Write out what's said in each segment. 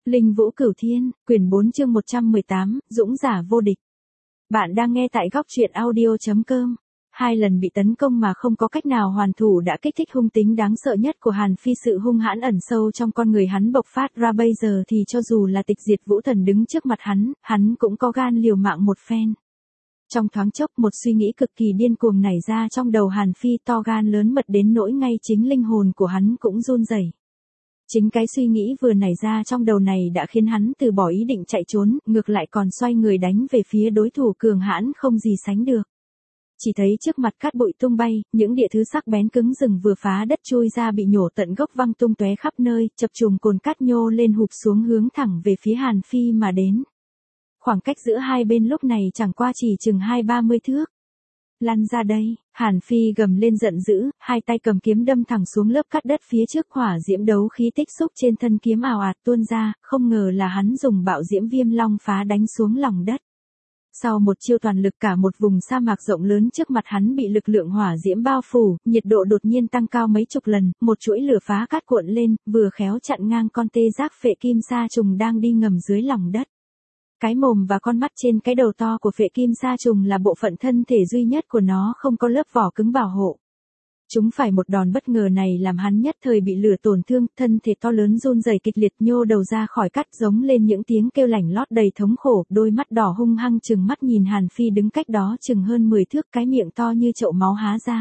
Linh Vũ Cửu Thiên, quyển 4 chương 118, Dũng giả vô địch. Bạn đang nghe tại góc truyện audio.com. 2 lần bị tấn công mà không có cách nào hoàn thủ đã kích thích hung tính đáng sợ nhất của Hàn Phi, sự hung hãn ẩn sâu trong con người hắn bộc phát ra bây giờ thì cho dù là Tịch Diệt Vũ Thần đứng trước mặt hắn cũng có gan liều mạng một phen. Trong thoáng chốc một suy nghĩ cực kỳ điên cuồng nảy ra trong đầu Hàn Phi, to gan lớn mật đến nỗi ngay chính linh hồn của hắn cũng run rẩy. Chính cái suy nghĩ vừa nảy ra trong đầu này đã khiến hắn từ bỏ ý định chạy trốn, ngược lại còn xoay người đánh về phía đối thủ cường hãn không gì sánh được. Chỉ thấy trước mặt cát bụi tung bay, những địa thứ sắc bén cứng rừng vừa phá đất chui ra bị nhổ tận gốc văng tung tóe khắp nơi, chập trùng cồn cát nhô lên hụp xuống hướng thẳng về phía Hàn Phi mà đến. Khoảng cách giữa hai bên lúc này chẳng qua chỉ chừng 20-30 thước. Lăn ra đây, Hàn Phi gầm lên giận dữ, hai tay cầm kiếm đâm thẳng xuống lớp cát đất phía trước, hỏa diễm đấu khí tích xúc trên thân kiếm ào ạt tuôn ra, không ngờ là hắn dùng bạo diễm viêm long phá đánh xuống lòng đất. Sau một chiêu toàn lực, cả một vùng sa mạc rộng lớn trước mặt hắn bị lực lượng hỏa diễm bao phủ, nhiệt độ đột nhiên tăng cao mấy chục lần, một chuỗi lửa phá cát cuộn lên, vừa khéo chặn ngang con tê giác phệ kim sa trùng đang đi ngầm dưới lòng đất. Cái mồm và con mắt trên cái đầu to của phệ kim sa trùng là bộ phận thân thể duy nhất của nó không có lớp vỏ cứng bảo hộ. Chúng phải một đòn bất ngờ này làm hắn nhất thời bị lửa tổn thương, thân thể to lớn run rẩy kịch liệt nhô đầu ra khỏi cát, giống lên những tiếng kêu lảnh lót đầy thống khổ, đôi mắt đỏ hung hăng trừng mắt nhìn Hàn Phi đứng cách đó chừng hơn 10 thước, cái miệng to như chậu máu há ra.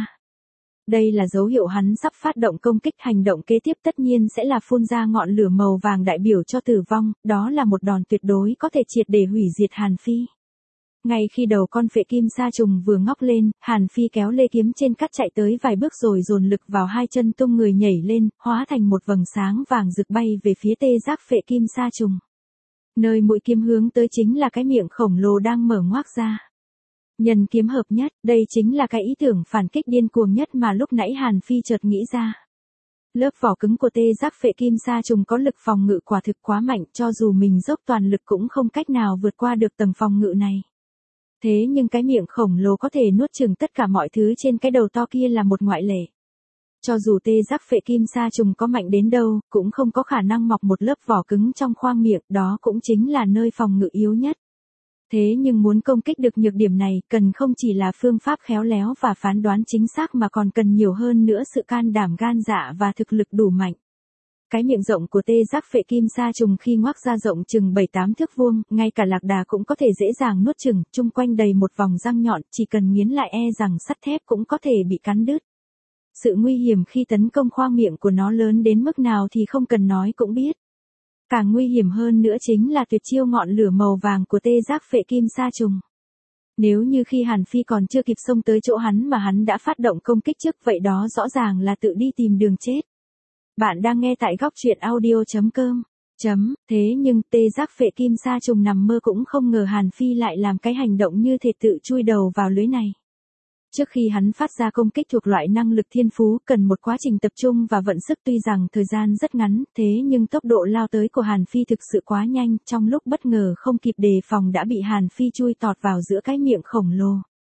Đây là dấu hiệu hắn sắp phát động công kích, hành động kế tiếp tất nhiên sẽ là phun ra ngọn lửa màu vàng đại biểu cho tử vong, đó là một đòn tuyệt đối có thể triệt để hủy diệt Hàn Phi. Ngay khi đầu con phệ kim sa trùng vừa ngóc lên, Hàn Phi kéo lê kiếm trên cát chạy tới vài bước rồi dồn lực vào hai chân, tung người nhảy lên, hóa thành một vầng sáng vàng rực bay về phía tê giác phệ kim sa trùng. Nơi mũi kiếm hướng tới chính là cái miệng khổng lồ đang mở ngoác ra. Nhân kiếm hợp nhất, đây chính là cái ý tưởng phản kích điên cuồng nhất mà lúc nãy Hàn Phi chợt nghĩ ra. Lớp vỏ cứng của tê giác phệ kim sa trùng có lực phòng ngự quả thực quá mạnh, cho dù mình dốc toàn lực cũng không cách nào vượt qua được tầng phòng ngự này. Thế nhưng cái miệng khổng lồ có thể nuốt chửng tất cả mọi thứ trên cái đầu to kia là một ngoại lệ. Cho dù tê giác phệ kim sa trùng có mạnh đến đâu, cũng không có khả năng mọc một lớp vỏ cứng trong khoang miệng, đó cũng chính là nơi phòng ngự yếu nhất. Thế nhưng muốn công kích được nhược điểm này, cần không chỉ là phương pháp khéo léo và phán đoán chính xác mà còn cần nhiều hơn nữa sự can đảm gan dạ và thực lực đủ mạnh. Cái miệng rộng của tê giác phệ kim sa trùng khi ngoác ra rộng chừng 7-8 thước vuông, ngay cả lạc đà cũng có thể dễ dàng nuốt chửng, chung quanh đầy một vòng răng nhọn, chỉ cần nghiến lại e rằng sắt thép cũng có thể bị cắn đứt. Sự nguy hiểm khi tấn công khoang miệng của nó lớn đến mức nào thì không cần nói cũng biết. Càng nguy hiểm hơn nữa chính là tuyệt chiêu ngọn lửa màu vàng của tê giác phệ kim sa trùng. Nếu như khi Hàn Phi còn chưa kịp xông tới chỗ hắn mà hắn đã phát động công kích trước, vậy đó rõ ràng là tự đi tìm đường chết. Bạn đang nghe tại góc truyện audio.com. Thế nhưng tê giác phệ kim sa trùng nằm mơ cũng không ngờ Hàn Phi lại làm cái hành động như thể tự chui đầu vào lưới này. Trước khi hắn phát ra công kích thuộc loại năng lực thiên phú cần một quá trình tập trung và vận sức, tuy rằng thời gian rất ngắn, thế nhưng tốc độ lao tới của Hàn Phi thực sự quá nhanh, trong lúc bất ngờ không kịp đề phòng đã bị Hàn Phi chui tọt vào giữa cái miệng khổng lồ.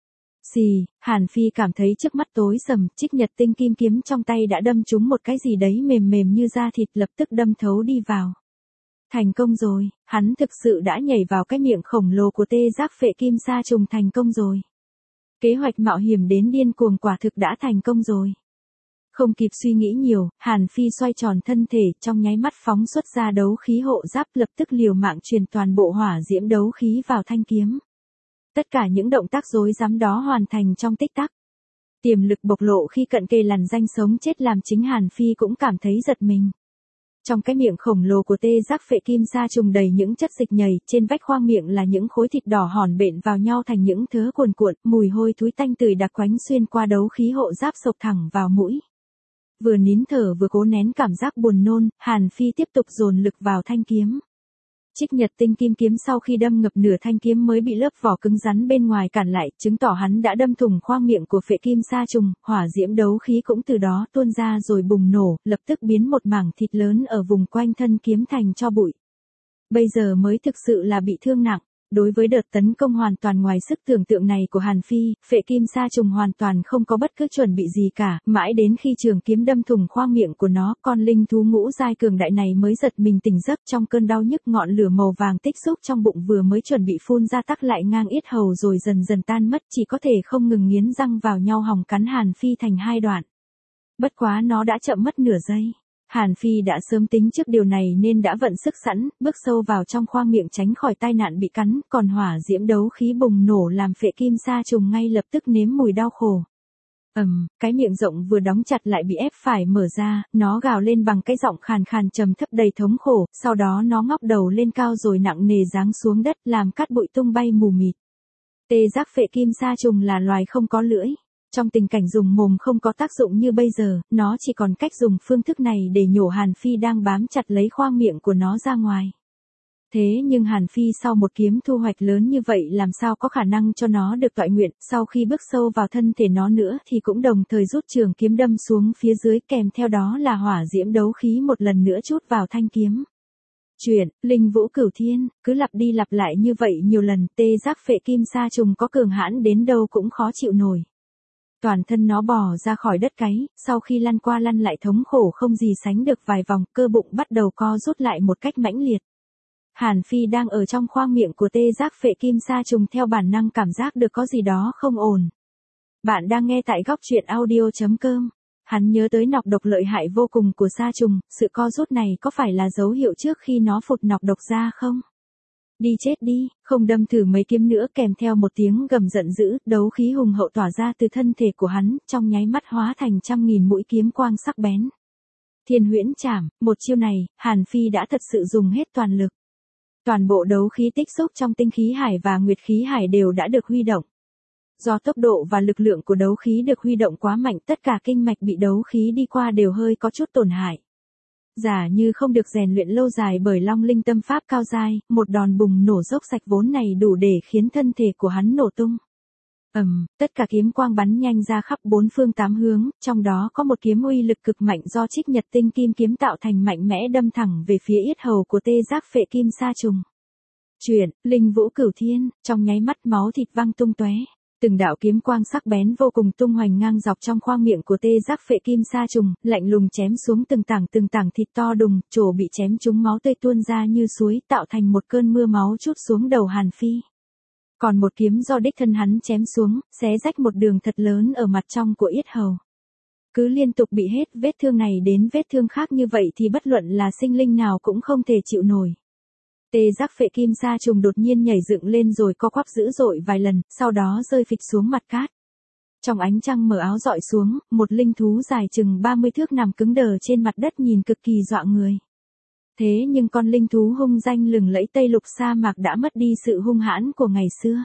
Xì, Hàn Phi cảm thấy trước mắt tối sầm, Trích Nhật Tinh Kim kiếm trong tay đã đâm trúng một cái gì đấy mềm mềm như da thịt, lập tức đâm thấu đi vào. Thành công rồi, hắn thực sự đã nhảy vào cái miệng khổng lồ của tê giác phệ kim sa trùng, thành công rồi. Kế hoạch mạo hiểm đến điên cuồng quả thực đã thành công rồi. Không kịp suy nghĩ nhiều, Hàn Phi xoay tròn thân thể, trong nháy mắt phóng xuất ra đấu khí hộ giáp, lập tức liều mạng truyền toàn bộ hỏa diễm đấu khí vào thanh kiếm. Tất cả những động tác rối rắm đó hoàn thành trong tích tắc. Tiềm lực bộc lộ khi cận kề lằn ranh sống chết làm chính Hàn Phi cũng cảm thấy giật mình. Trong cái miệng khổng lồ của tê giác phệ kim sa trùng đầy những chất dịch nhầy, trên vách khoang miệng là những khối thịt đỏ hòn bện vào nhau thành những thớ cuồn cuộn, mùi hôi thối tanh tưởi đặc quánh xuyên qua đấu khí hộ giáp xộc thẳng vào mũi. Vừa nín thở vừa cố nén cảm giác buồn nôn, Hàn Phi tiếp tục dồn lực vào thanh kiếm. Trích Nhật Tinh Kim kiếm sau khi đâm ngập nửa thanh kiếm mới bị lớp vỏ cứng rắn bên ngoài cản lại, chứng tỏ hắn đã đâm thủng khoang miệng của phệ kim sa trùng, hỏa diễm đấu khí cũng từ đó tuôn ra rồi bùng nổ, lập tức biến một mảng thịt lớn ở vùng quanh thân kiếm thành tro bụi. Bây giờ mới thực sự là bị thương nặng. Đối với đợt tấn công hoàn toàn ngoài sức tưởng tượng này của Hàn Phi, phệ kim sa trùng hoàn toàn không có bất cứ chuẩn bị gì cả, mãi đến khi trường kiếm đâm thủng khoang miệng của nó, con linh thú ngũ giai cường đại này mới giật mình tỉnh giấc trong cơn đau nhức. Ngọn lửa màu vàng tích xúc trong bụng vừa mới chuẩn bị phun ra tắc lại ngang yết hầu rồi dần dần tan mất, chỉ có thể không ngừng nghiến răng vào nhau hòng cắn Hàn Phi thành hai đoạn. Bất quá nó đã chậm mất nửa giây. Hàn Phi đã sớm tính trước điều này nên đã vận sức sẵn, bước sâu vào trong khoang miệng tránh khỏi tai nạn bị cắn, còn hỏa diễm đấu khí bùng nổ làm phệ kim sa trùng ngay lập tức nếm mùi đau khổ. Cái miệng rộng vừa đóng chặt lại bị ép phải mở ra, nó gào lên bằng cái giọng khàn khàn trầm thấp đầy thống khổ, sau đó nó ngóc đầu lên cao rồi nặng nề giáng xuống đất làm cát bụi tung bay mù mịt. Tê giác phệ kim sa trùng là loài không có lưỡi. Trong tình cảnh dùng mồm không có tác dụng như bây giờ, nó chỉ còn cách dùng phương thức này để nhổ Hàn Phi đang bám chặt lấy khoang miệng của nó ra ngoài. Thế nhưng Hàn Phi sau một kiếm thu hoạch lớn như vậy làm sao có khả năng cho nó được toại nguyện, sau khi bước sâu vào thân thể nó nữa thì cũng đồng thời rút trường kiếm đâm xuống phía dưới, kèm theo đó là hỏa diễm đấu khí một lần nữa trút vào thanh kiếm. Chuyện, Linh Vũ Cửu Thiên, cứ lặp đi lặp lại như vậy nhiều lần, tê giác phệ kim sa trùng có cường hãn đến đâu cũng khó chịu nổi. Toàn thân nó bò ra khỏi đất cáy, sau khi lăn qua lăn lại thống khổ không gì sánh được vài vòng, cơ bụng bắt đầu co rút lại một cách mãnh liệt. Hàn Phi đang ở trong khoang miệng của tê giác phệ kim sa trùng theo bản năng cảm giác được có gì đó không ổn. Bạn đang nghe tại góc truyện audio.com. Hắn nhớ tới nọc độc lợi hại vô cùng của sa trùng, sự co rút này có phải là dấu hiệu trước khi nó phụt nọc độc ra không? Đi chết đi, không đâm thử mấy kiếm nữa. Kèm theo một tiếng gầm giận dữ, đấu khí hùng hậu tỏa ra từ thân thể của hắn, trong nháy mắt hóa thành trăm nghìn mũi kiếm quang sắc bén. Thiên huyễn trảm, một chiêu này, Hàn Phi đã thật sự dùng hết toàn lực. Toàn bộ đấu khí tích xúc trong tinh khí hải và nguyệt khí hải đều đã được huy động. Do tốc độ và lực lượng của đấu khí được huy động quá mạnh, tất cả kinh mạch bị đấu khí đi qua đều hơi có chút tổn hại. Giả như không được rèn luyện lâu dài bởi Long Linh tâm pháp cao giai, một đòn bùng nổ dốc sạch vốn này đủ để khiến thân thể của hắn nổ tung. Tất cả kiếm quang bắn nhanh ra khắp bốn phương tám hướng, trong đó có một kiếm uy lực cực mạnh do Trích Nhật Tinh Kim kiếm tạo thành mạnh mẽ đâm thẳng về phía yết hầu của tê giác phệ kim sa trùng. Chuyện, Linh Vũ Cửu Thiên, trong nháy mắt máu thịt văng tung tóe. Từng đạo kiếm quang sắc bén vô cùng tung hoành ngang dọc trong khoang miệng của tê giác phệ kim sa trùng, lạnh lùng chém xuống từng tảng thịt to đùng, chỗ bị chém trúng máu tươi tuôn ra như suối, tạo thành một cơn mưa máu trút xuống đầu Hàn Phi. Còn một kiếm do đích thân hắn chém xuống, xé rách một đường thật lớn ở mặt trong của yết hầu. Cứ liên tục bị hết vết thương này đến vết thương khác như vậy thì bất luận là sinh linh nào cũng không thể chịu nổi. Tê giác phệ kim sa trùng đột nhiên nhảy dựng lên rồi co quắp dữ dội vài lần, sau đó rơi phịch xuống mặt cát. Trong ánh trăng mờ áo dọi xuống, một linh thú dài chừng 30 thước nằm cứng đờ trên mặt đất nhìn cực kỳ dọa người. Thế nhưng con linh thú hung danh lừng lẫy Tây Lục sa mạc đã mất đi sự hung hãn của ngày xưa.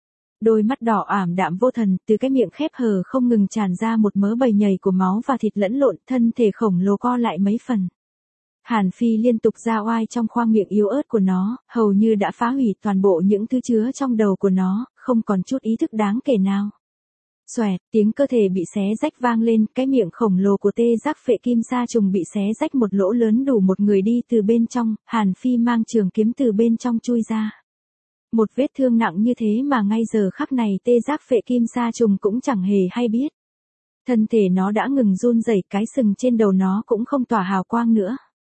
Đôi mắt đỏ ảm đạm vô thần, từ cái miệng khép hờ không ngừng tràn ra một mớ bầy nhầy của máu và thịt lẫn lộn, thân thể khổng lồ co lại mấy phần. Hàn Phi liên tục ra oai trong khoang miệng yếu ớt của nó, hầu như đã phá hủy toàn bộ những thứ chứa trong đầu của nó, không còn chút ý thức đáng kể nào. Xoẹt, tiếng cơ thể bị xé rách vang lên, cái miệng khổng lồ của tê giác phệ kim sa trùng bị xé rách một lỗ lớn đủ một người đi từ bên trong, Hàn Phi mang trường kiếm từ bên trong chui ra. Một vết thương nặng như thế mà ngay giờ khắc này tê giác phệ kim sa trùng cũng chẳng hề hay biết. Thân thể nó đã ngừng run rẩy, cái sừng trên đầu nó cũng không tỏa hào quang nữa.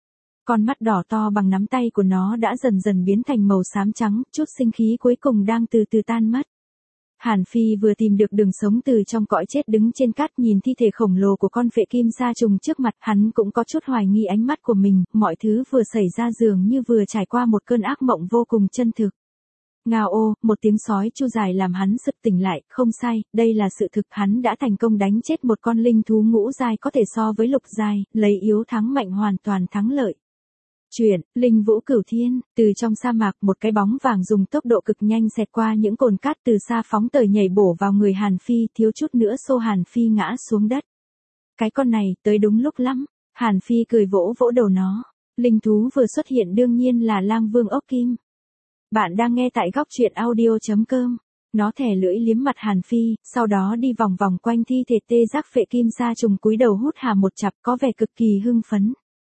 Con mắt đỏ to bằng nắm tay của nó đã dần dần biến thành màu xám trắng, chút sinh khí cuối cùng đang từ từ tan mất. Hàn Phi vừa tìm được đường sống từ trong cõi chết, đứng trên cát nhìn thi thể khổng lồ của con phệ kim sa trùng trước mặt, hắn cũng có chút hoài nghi ánh mắt của mình, mọi thứ vừa xảy ra dường như vừa trải qua một cơn ác mộng vô cùng chân thực. Ngao ô, một tiếng sói chu dài làm hắn sực tỉnh lại, không sai, đây là sự thực, hắn đã thành công đánh chết một con linh thú ngũ giai có thể so với lục giai, lấy yếu thắng mạnh, hoàn toàn thắng lợi. Chuyện, Linh Vũ Cửu Thiên, từ trong sa mạc một cái bóng vàng dùng tốc độ cực nhanh xẹt qua những cồn cát từ xa phóng tới nhảy bổ vào người Hàn Phi, thiếu chút nữa xô Hàn Phi ngã xuống đất. Cái con này, tới đúng lúc lắm, Hàn Phi cười vỗ vỗ đầu nó. Linh thú vừa xuất hiện đương nhiên là Lang Vương ốc kim. Bạn đang nghe tại góc truyện audio.com. Nó thè lưỡi liếm mặt Hàn Phi, sau đó đi vòng vòng quanh thi thể tê giác phệ kim sa trùng, cúi đầu hút hà một chặp, có vẻ cực kỳ hưng phấn.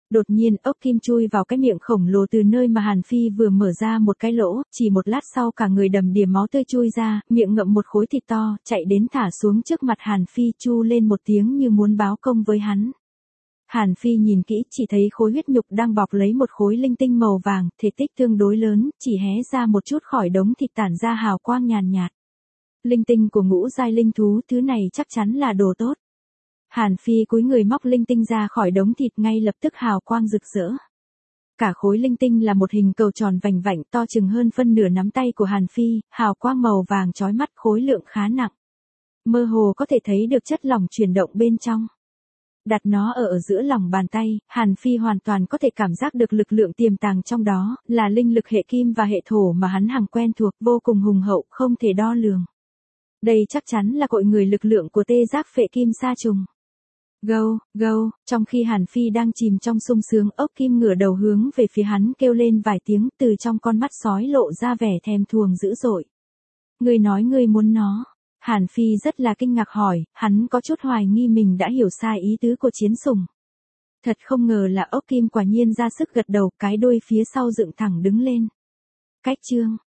Đột nhiên ốc kim chui vào cái miệng khổng lồ từ nơi mà Hàn Phi vừa mở ra một cái lỗ, chỉ một lát sau cả người đầm đìa máu tươi chui ra, miệng ngậm một khối thịt to, chạy đến thả xuống trước mặt Hàn Phi chu lên một tiếng như muốn báo công với hắn. Hàn Phi nhìn kỹ chỉ thấy khối huyết nhục đang bọc lấy một khối linh tinh màu vàng, thể tích tương đối lớn, chỉ hé ra một chút khỏi đống thịt tản ra hào quang nhàn nhạt. Linh tinh của ngũ giai linh thú, thứ này chắc chắn là đồ tốt. Hàn Phi cúi người móc linh tinh ra khỏi đống thịt ngay lập tức hào quang rực rỡ. Cả khối linh tinh là một hình cầu tròn vành vạnh to chừng hơn phân nửa nắm tay của Hàn Phi, hào quang màu vàng chói mắt, khối lượng khá nặng. Mơ hồ có thể thấy được chất lỏng chuyển động bên trong. Đặt nó ở giữa lòng bàn tay, Hàn Phi hoàn toàn có thể cảm giác được lực lượng tiềm tàng trong đó, là linh lực hệ kim và hệ thổ mà hắn hằng quen thuộc, vô cùng hùng hậu, không thể đo lường. Đây chắc chắn là cội người lực lượng của tê giác phệ kim sa trùng. Gâu, gâu, trong khi Hàn Phi đang chìm trong sung sướng, ốc kim ngửa đầu hướng về phía hắn kêu lên vài tiếng, từ trong con mắt sói lộ ra vẻ thèm thuồng dữ dội. Ngươi nói ngươi muốn nó. Hàn Phi rất là kinh ngạc hỏi, hắn có chút hoài nghi mình đã hiểu sai ý tứ của chiến sủng. Thật không ngờ là ốc kim quả nhiên ra sức gật đầu, cái đuôi phía sau dựng thẳng đứng lên. Cách chương